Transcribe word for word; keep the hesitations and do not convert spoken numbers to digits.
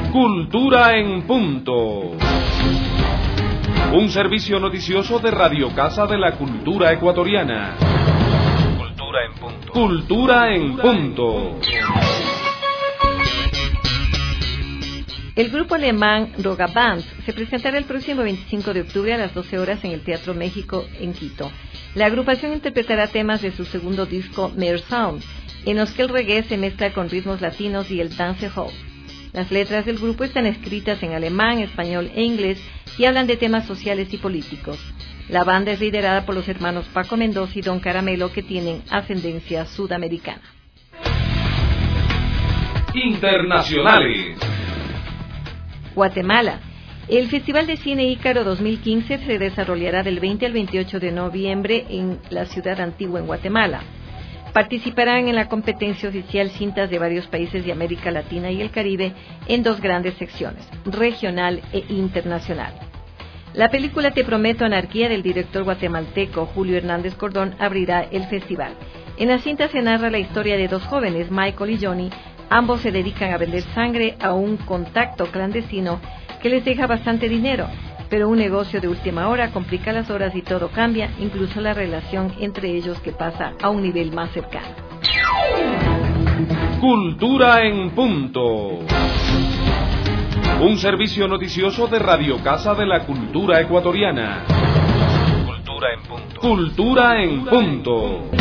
Cultura en Punto. Un servicio noticioso de Radio Casa de la Cultura Ecuatoriana. Cultura en Punto. Cultura en Punto. El grupo alemán Rogaband se presentará el próximo veinticinco de octubre a las doce horas en el Teatro México en Quito. La agrupación interpretará temas de su segundo disco, Mere Sound, en los que el reggae se mezcla con ritmos latinos y el dancehall. Las letras del grupo están escritas en alemán, español e inglés y hablan de temas sociales y políticos. La banda es liderada por los hermanos Paco Mendoza y Don Caramelo, que tienen ascendencia sudamericana. Internacionales. Guatemala. El Festival de Cine Ícaro dos mil quince se desarrollará del veinte al veintiocho de noviembre en la ciudad antigua en Guatemala. Participarán en la competencia oficial cintas de varios países de América Latina y el Caribe en dos grandes secciones, regional e internacional. La película Te Prometo Anarquía, del director guatemalteco Julio Hernández Cordón, abrirá el festival. En la cinta se narra la historia de dos jóvenes, Michael y Johnny. Ambos se dedican a vender sangre a un contacto clandestino que les deja bastante dinero, pero un negocio de última hora complica las horas y todo cambia, incluso la relación entre ellos, que pasa a un nivel más cercano. Cultura en Punto. Un servicio noticioso de Radio Casa de la Cultura Ecuatoriana. Cultura en Punto. Cultura en Punto.